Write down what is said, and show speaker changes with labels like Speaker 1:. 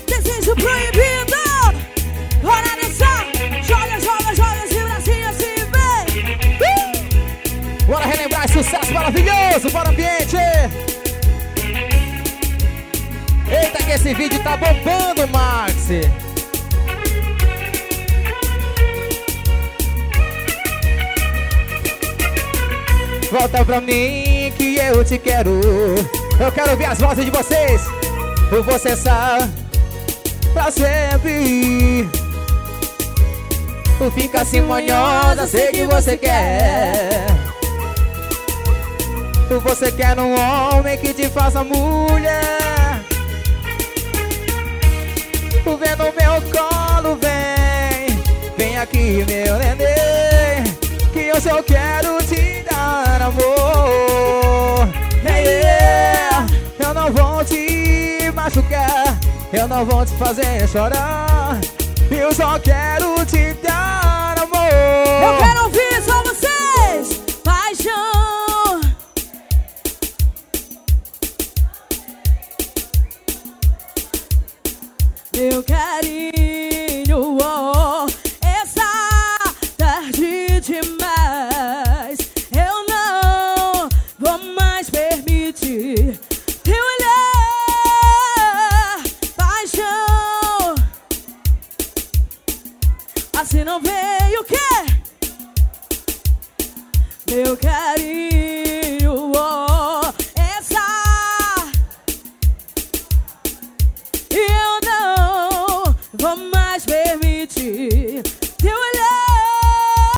Speaker 1: Desejo proibido. Bora dançar. Joga, joga, joga esse bracinho assim, vem.
Speaker 2: Bora relembrar esse sucesso maravilhoso. Bora ambiente. Eita que esse vídeo tá bombando, Maxi. Volta pra mim que eu te quero. Eu quero ouvir as vozes de vocês. Por você sabe pra sempre. Tu fica assim manhosa, sei que você quer. Tu você quer um homem que te faça mulher. Tu vem no meu colo, vem. Vem aqui, meu neném, que eu só quero te dar amor. Yeah. Eu não vou te machucar, eu não vou te fazer chorar. Eu só quero te dar amor.
Speaker 1: Eu quero ouvir só vocês. Paixão. Meu carinho, oh, essa tarde demais. Eu não vou mais permitir te olhar. Paixão. Assim não veio o quê? Meu carinho.